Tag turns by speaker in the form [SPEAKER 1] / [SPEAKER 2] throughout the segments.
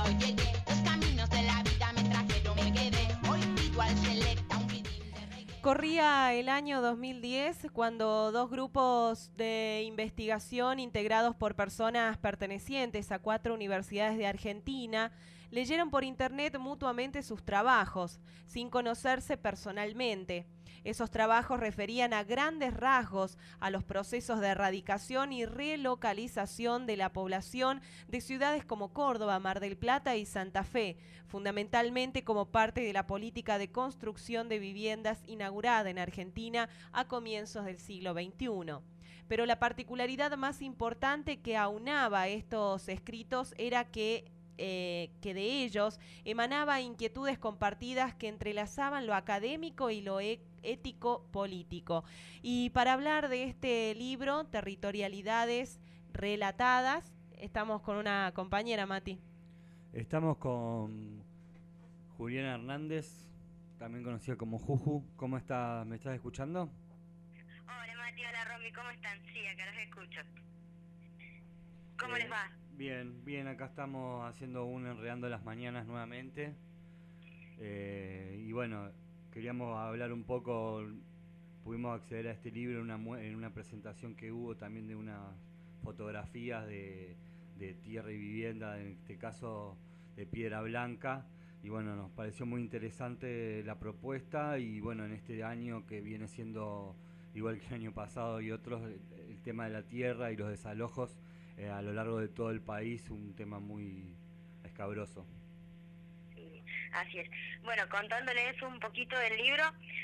[SPEAKER 1] yo llegué. Los caminos de la vida me trajeron, me quedé. Hoy pido al selecta un ritmo de reggae.
[SPEAKER 2] Corría el año 2010 cuando dos grupos de investigación integrados por personas pertenecientes a 4 universidades de Argentina leyeron por internet mutuamente sus trabajos, sin conocerse personalmente. Esos trabajos referían a grandes rasgos a los procesos de erradicación y relocalización de la población de ciudades como Córdoba, Mar del Plata y Santa Fe, fundamentalmente como parte de la política de construcción de viviendas inaugurada en Argentina a comienzos del siglo XXI. Pero la particularidad más importante que aunaba estos escritos era que de ellos emanaba inquietudes compartidas que entrelazaban lo académico y lo ético-político. Y para hablar de este libro, Territorialidades Relatadas, estamos con una compañera, Mati.
[SPEAKER 3] Estamos con Juliana Hernández, también conocida como Juju. ¿Cómo estás? ¿Me estás escuchando?
[SPEAKER 4] Hola Mati, hola Romy, ¿cómo están? Sí, acá los escucho. ¿Cómo les va?
[SPEAKER 3] Bien, bien, acá estamos haciendo un Enredando las Mañanas nuevamente. Y bueno, queríamos hablar un poco, pudimos acceder a este libro en una presentación que hubo también de unas fotografías de tierra y vivienda, en este caso de Piedra Blanca. Y bueno, nos pareció muy interesante la propuesta y bueno, en este año que viene siendo igual que el año pasado y otros, el tema de la tierra y los desalojos a lo largo de todo el país, un tema muy escabroso.
[SPEAKER 4] Sí, así es. Bueno, contándoles un poquito del libro,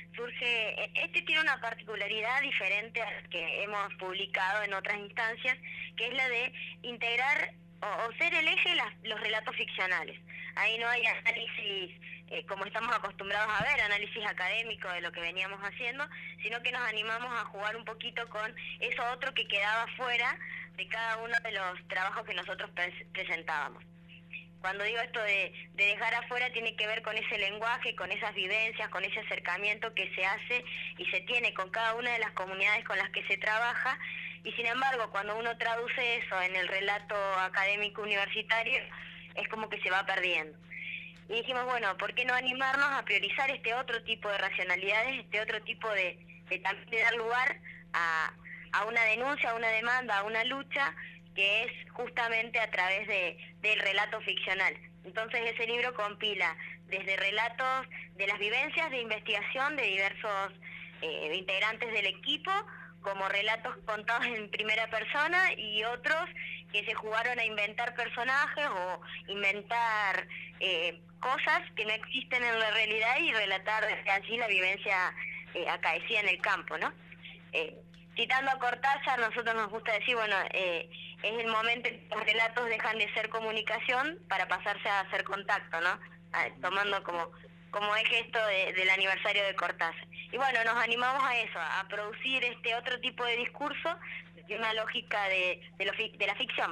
[SPEAKER 4] este tiene una particularidad diferente a la que hemos publicado en otras instancias, que es la de integrar o ser el eje los relatos ficcionales. Ahí no hay análisis como estamos acostumbrados a ver, análisis académico de lo que veníamos haciendo, sino que nos animamos a jugar un poquito con eso otro que quedaba fuera de cada uno de los trabajos que nosotros presentábamos. Cuando digo esto de dejar afuera, tiene que ver con ese lenguaje, con esas vivencias, con ese acercamiento que se hace y se tiene con cada una de las comunidades con las que se trabaja, y sin embargo, cuando uno traduce eso en el relato académico universitario, es como que se va perdiendo. Y dijimos, bueno, ¿por qué no animarnos a priorizar este otro tipo de racionalidades, este otro tipo de también de dar lugar a una denuncia, a una demanda, a una lucha, que es justamente a través del relato ficcional? Entonces ese libro compila desde relatos de las vivencias de investigación de diversos integrantes del equipo, como relatos contados en primera persona y otros que se jugaron a inventar personajes o inventar cosas que no existen en la realidad y relatar desde allí la vivencia acaecida en el campo, ¿no? Citando a Cortázar, nosotros nos gusta decir, bueno, es el momento en que los relatos dejan de ser comunicación para pasarse a hacer contacto, ¿no? Tomando como eje esto del aniversario de Cortázar. Y bueno, nos animamos a eso, a producir este otro tipo de discurso, de una lógica de la ficción.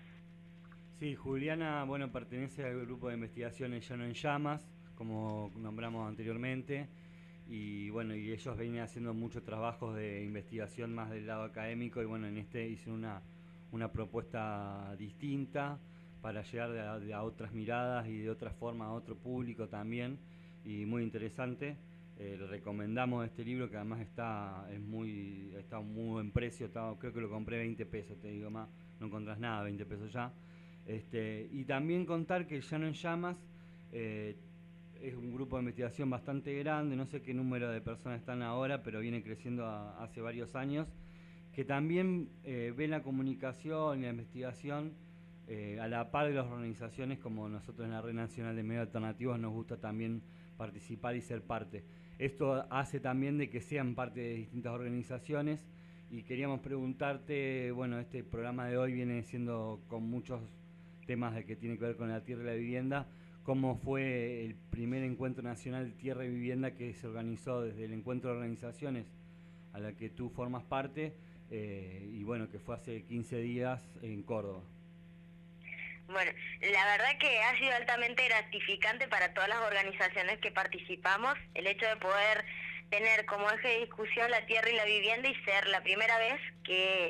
[SPEAKER 3] Sí, Juliana, bueno, pertenece al grupo de investigaciones Llano en Llamas, como nombramos anteriormente, y bueno, y ellos venían haciendo muchos trabajos de investigación más del lado académico, y bueno, en este hicieron una propuesta distinta para llegar a otras miradas y de otra forma a otro público también, y muy interesante. Le recomendamos este libro, que además está muy buen precio, creo que lo compré 20 pesos, te digo más, no encontrás nada, 20 pesos ya. Y también contar que Llano en Llamas es un grupo de investigación bastante grande, no sé qué número de personas están ahora, pero viene creciendo hace varios años, que también ve la comunicación y la investigación a la par de las organizaciones, como nosotros en la Red Nacional de Medios Alternativos nos gusta también participar y ser parte. Esto hace también de que sean parte de distintas organizaciones, y queríamos preguntarte, bueno, este programa de hoy viene siendo con muchos temas de que tiene que ver con la tierra y la vivienda. ¿Cómo fue el primer encuentro nacional de tierra y vivienda que se organizó desde el encuentro de organizaciones a la que tú formas parte, y bueno, que fue hace 15 días en Córdoba?
[SPEAKER 4] Bueno, la verdad que ha sido altamente gratificante para todas las organizaciones que participamos el hecho de poder tener como eje de discusión la tierra y la vivienda, y ser la primera vez que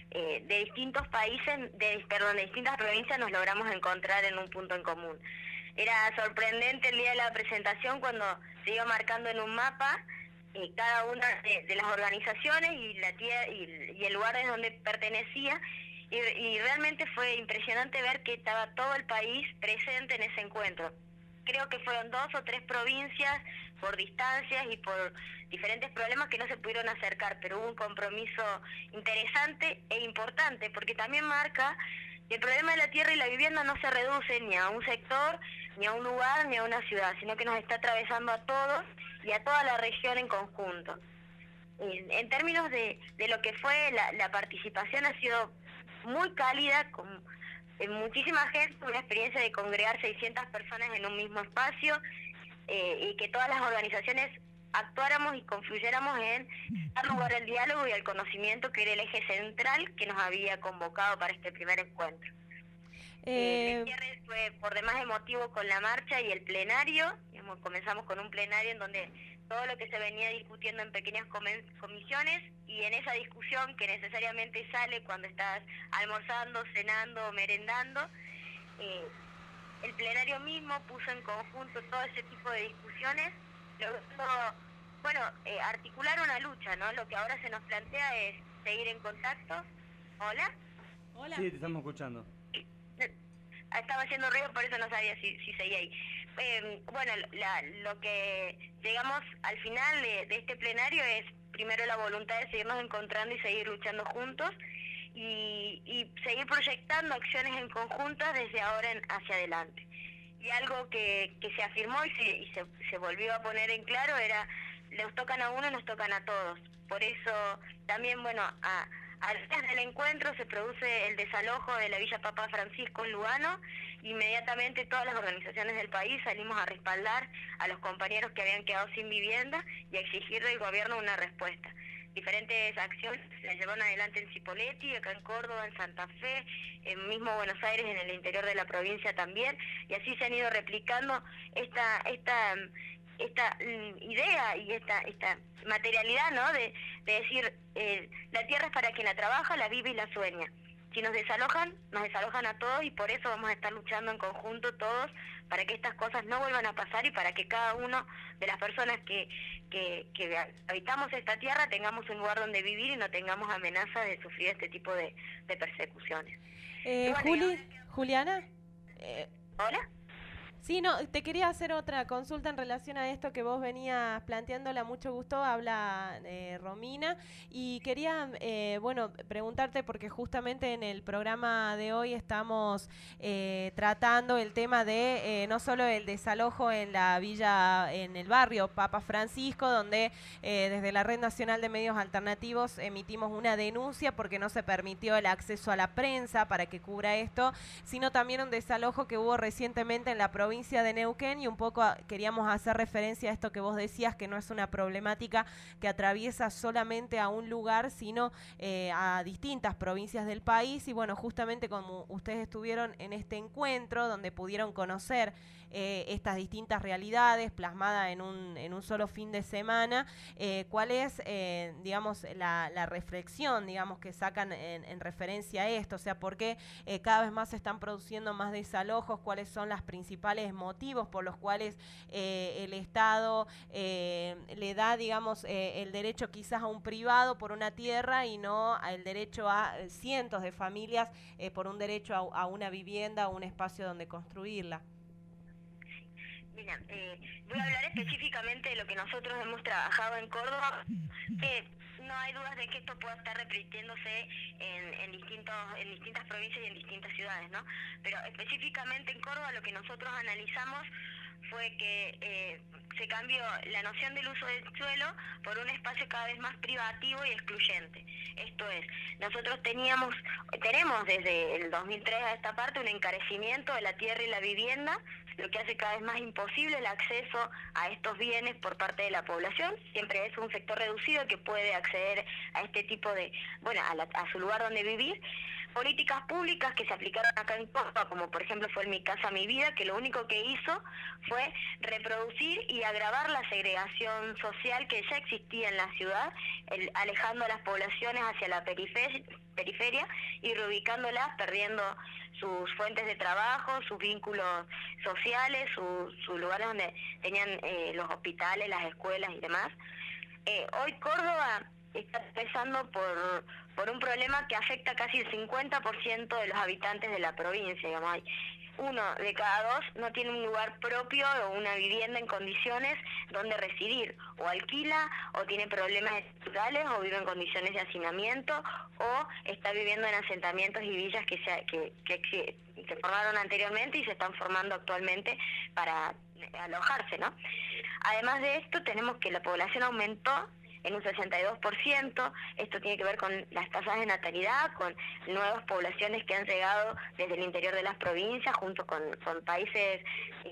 [SPEAKER 4] de distintos países, de distintas provincias nos logramos encontrar en un punto en común. Era sorprendente el día de la presentación cuando se iba marcando en un mapa cada una de las organizaciones y la tierra y el lugar desde donde pertenecía, y realmente fue impresionante ver que estaba todo el país presente en ese encuentro. Creo que fueron 2 o 3 provincias por distancias y por diferentes problemas que no se pudieron acercar, pero hubo un compromiso interesante e importante, porque también marca que el problema de la tierra y la vivienda no se reduce ni a un sector, ni a un lugar, ni a una ciudad, sino que nos está atravesando a todos y a toda la región en conjunto. En términos de lo que fue la participación, ha sido muy cálida, con muchísima gente, una experiencia de congregar 600 personas en un mismo espacio, y que todas las organizaciones actuáramos y confluyéramos en dar lugar al diálogo y al conocimiento, que era el eje central que nos había convocado para este primer encuentro. El cierre fue por demás emotivo con la marcha y el plenario. Comenzamos con un plenario en donde todo lo que se venía discutiendo en pequeñas comisiones, y en esa discusión que necesariamente sale cuando estás almorzando, cenando o merendando, el plenario mismo puso en conjunto todo ese tipo de discusiones, logrando, articular una lucha, ¿no? Lo que ahora se nos plantea es seguir en contacto. ¿Hola?
[SPEAKER 2] Hola.
[SPEAKER 3] Sí, te estamos escuchando.
[SPEAKER 4] Estaba haciendo ruido, por eso no sabía si seguía ahí. Lo que llegamos al final de este plenario es primero la voluntad de seguirnos encontrando y seguir luchando juntos, y seguir proyectando acciones en conjuntas desde ahora hacia adelante. Y algo que se afirmó y se volvió a poner en claro era: nos tocan a uno, nos tocan a todos. Por eso también, a días del encuentro se produce el desalojo de la Villa Papa Francisco en Lugano. Inmediatamente todas las organizaciones del país salimos a respaldar a los compañeros que habían quedado sin vivienda y a exigir del gobierno una respuesta. Diferentes acciones se llevaron adelante en Cipolletti, acá en Córdoba, en Santa Fe, en mismo Buenos Aires, en el interior de la provincia también, y así se han ido replicando esta idea y esta materialidad, ¿no? De decir, la tierra es para quien la trabaja, la vive y la sueña. Si nos desalojan a todos, y por eso vamos a estar luchando en conjunto todos para que estas cosas no vuelvan a pasar y para que cada uno de las personas que habitamos esta tierra tengamos un lugar donde vivir y no tengamos amenazas de sufrir este tipo de persecuciones.
[SPEAKER 2] Juliana.
[SPEAKER 4] ¿Hola?
[SPEAKER 2] Sí, no, te quería hacer otra consulta en relación a esto que vos venías planteándola. Mucho gusto, habla Romina, y quería, preguntarte, porque justamente en el programa de hoy estamos tratando el tema de no solo el desalojo en la villa, en el barrio Papa Francisco, donde desde la Red Nacional de Medios Alternativos emitimos una denuncia porque no se permitió el acceso a la prensa para que cubra esto, sino también un desalojo que hubo recientemente en la provincia de Neuquén, y un poco queríamos hacer referencia a esto que vos decías, que no es una problemática que atraviesa solamente a un lugar, sino a distintas provincias del país. Y bueno, justamente como ustedes estuvieron en este encuentro donde pudieron conocer estas distintas realidades plasmadas en un solo fin de semana, ¿cuál es, la reflexión, que sacan en referencia a esto? O sea, ¿por qué cada vez más se están produciendo más desalojos? ¿Cuáles son los principales motivos por los cuales el Estado le da, el derecho quizás a un privado por una tierra y no el derecho a cientos de familias por un derecho a una vivienda, a un espacio donde construirla?
[SPEAKER 4] Mira, voy a hablar específicamente de lo que nosotros hemos trabajado en Córdoba. No hay dudas de que esto pueda estar repitiéndose en distintas provincias y en distintas ciudades, ¿no? Pero específicamente en Córdoba lo que nosotros analizamos fue que se cambió la noción del uso del suelo por un espacio cada vez más privativo y excluyente. Esto es, nosotros tenemos desde el 2003 a esta parte un encarecimiento de la tierra y la vivienda, lo que hace cada vez más imposible el acceso a estos bienes por parte de la población. Siempre es un sector reducido que puede acceder a este tipo de, a su lugar donde vivir. políticas públicas que se aplicaron acá en Córdoba, como por ejemplo fue el Mi Casa Mi Vida, que lo único que hizo fue reproducir y agravar la segregación social que ya existía en la ciudad, alejando a las poblaciones hacia la periferia y reubicándolas, perdiendo sus fuentes de trabajo, sus vínculos sociales, sus lugares donde tenían los hospitales, las escuelas y demás. Hoy Córdoba está empezando por un problema que afecta casi el 50% de los habitantes de la provincia, digamos. Hay 1 de cada 2 no tiene un lugar propio o una vivienda en condiciones donde residir, o alquila, o tiene problemas estructurales, o vive en condiciones de hacinamiento, o está viviendo en asentamientos y villas que se formaron anteriormente y se están formando actualmente para alojarse, ¿no? Además de esto, tenemos que la población aumentó en un 62%, esto tiene que ver con las tasas de natalidad, con nuevas poblaciones que han llegado desde el interior de las provincias, junto con países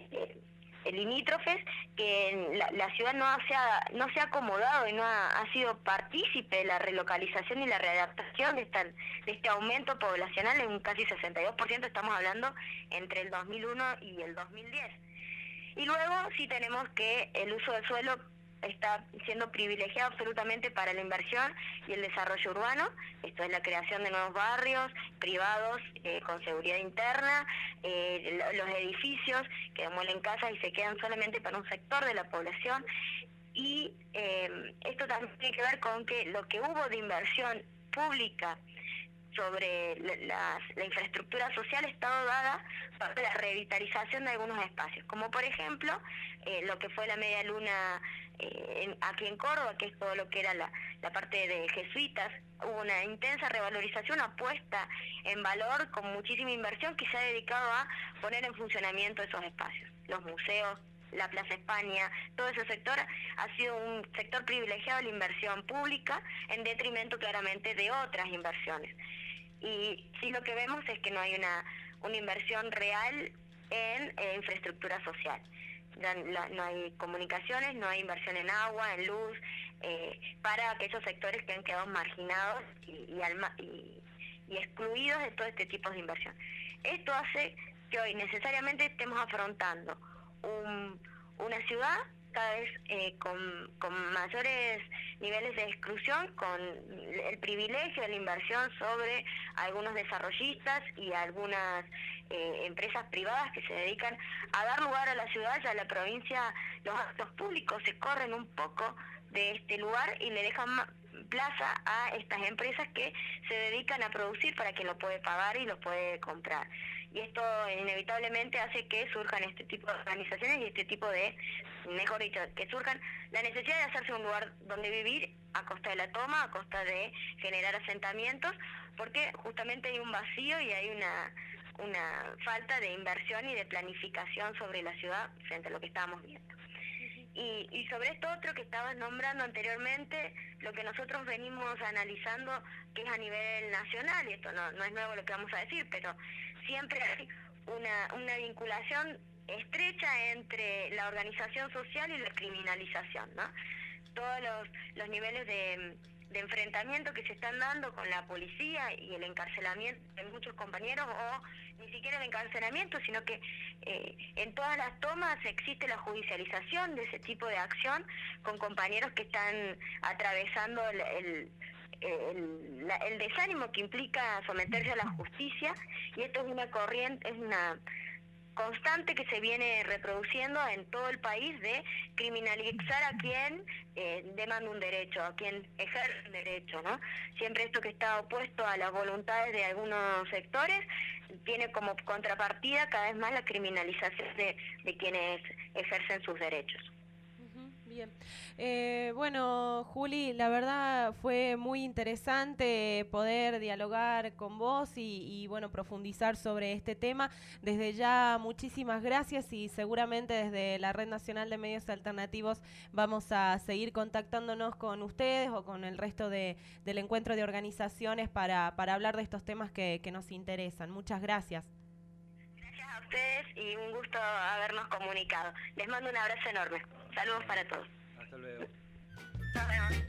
[SPEAKER 4] limítrofes, que la ciudad no se ha acomodado y no ha sido partícipe de la relocalización y la readaptación de este aumento poblacional en un casi 62%, estamos hablando entre el 2001 y el 2010. Y luego sí tenemos que el uso del suelo está siendo privilegiado absolutamente para la inversión y el desarrollo urbano. Esto es la creación de nuevos barrios privados con seguridad interna, los edificios que demuelen casas y se quedan solamente para un sector de la población. Y esto también tiene que ver con que lo que hubo de inversión pública sobre la infraestructura social está dada para la revitalización de algunos espacios, como por ejemplo lo que fue la media luna aquí en Córdoba, que es todo lo que era la parte de jesuitas. Hubo una intensa revalorización, una puesta en valor con muchísima inversión que se ha dedicado a poner en funcionamiento esos espacios. Los museos, la Plaza España, todo ese sector ha sido un sector privilegiado de la inversión pública en detrimento claramente de otras inversiones. Y sí, lo que vemos es que no hay una inversión real en infraestructura social. No hay comunicaciones, no hay inversión en agua, en luz, para aquellos sectores que han quedado marginados y excluidos de todo este tipo de inversión. Esto hace que hoy necesariamente estemos afrontando una ciudad cada vez con mayores niveles de exclusión, con el privilegio de la inversión sobre algunos desarrollistas y algunas empresas privadas que se dedican a dar lugar a la ciudad y a la provincia. Los actos públicos se corren un poco de este lugar y le dejan plaza a estas empresas que se dedican a producir para quien lo puede pagar y lo puede comprar. Y esto inevitablemente hace que surjan este tipo de organizaciones y este tipo de, mejor dicho, que surjan la necesidad de hacerse un lugar donde vivir a costa de la toma, a costa de generar asentamientos, porque justamente hay un vacío y hay una falta de inversión y de planificación sobre la ciudad frente a lo que estábamos viendo. Y sobre esto otro que estabas nombrando anteriormente, lo que nosotros venimos analizando, que es a nivel nacional, y esto no es nuevo lo que vamos a decir, pero siempre hay una vinculación estrecha entre la organización social y la criminalización, ¿no? Todos los niveles de enfrentamiento que se están dando con la policía y el encarcelamiento de muchos compañeros, o ni siquiera el encarcelamiento, sino que en todas las tomas existe la judicialización de ese tipo de acción con compañeros que están atravesando el desánimo que implica someterse a la justicia, y esto es una corriente, es una constante que se viene reproduciendo en todo el país de criminalizar a quien demanda un derecho, a quien ejerce un derecho, ¿no? Siempre esto que está opuesto a las voluntades de algunos sectores tiene como contrapartida cada vez más la criminalización de quienes ejercen sus derechos.
[SPEAKER 2] Bien. Bueno, Juli, la verdad fue muy interesante poder dialogar con vos y bueno, profundizar sobre este tema. Desde ya, muchísimas gracias, y seguramente desde la Red Nacional de Medios Alternativos vamos a seguir contactándonos con ustedes o con el resto del encuentro de organizaciones para hablar de estos temas que nos interesan. Muchas gracias.
[SPEAKER 4] Gracias a ustedes y un gusto habernos comunicado. Les mando un abrazo enorme. Saludos para todos.
[SPEAKER 3] Hasta luego.
[SPEAKER 4] Nos vemos.